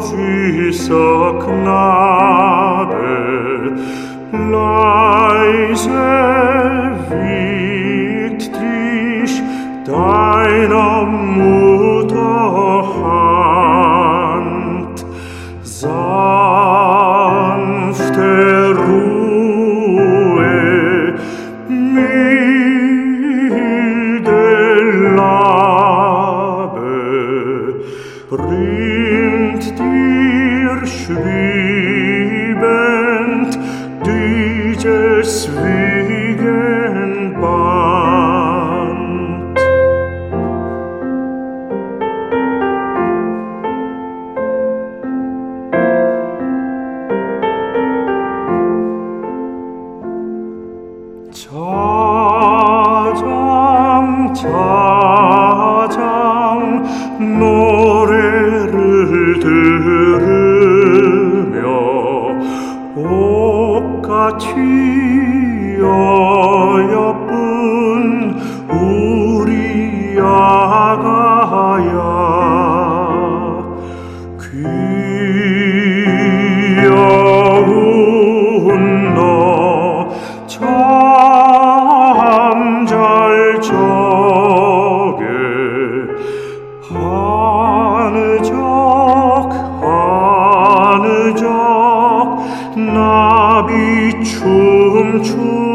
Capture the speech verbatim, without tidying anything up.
süßer Knabe, leise wiegt dich deiner Mutter Hand, sanfte Ruhe, milde Labe, bringt dir schwebend dieses Wiegenband. 차장 차장 노래를 들으며 옷같이 어여쁜 우리 아가야, 귀여운 너 참 잘 적게 하느적 하느적 나비 춤추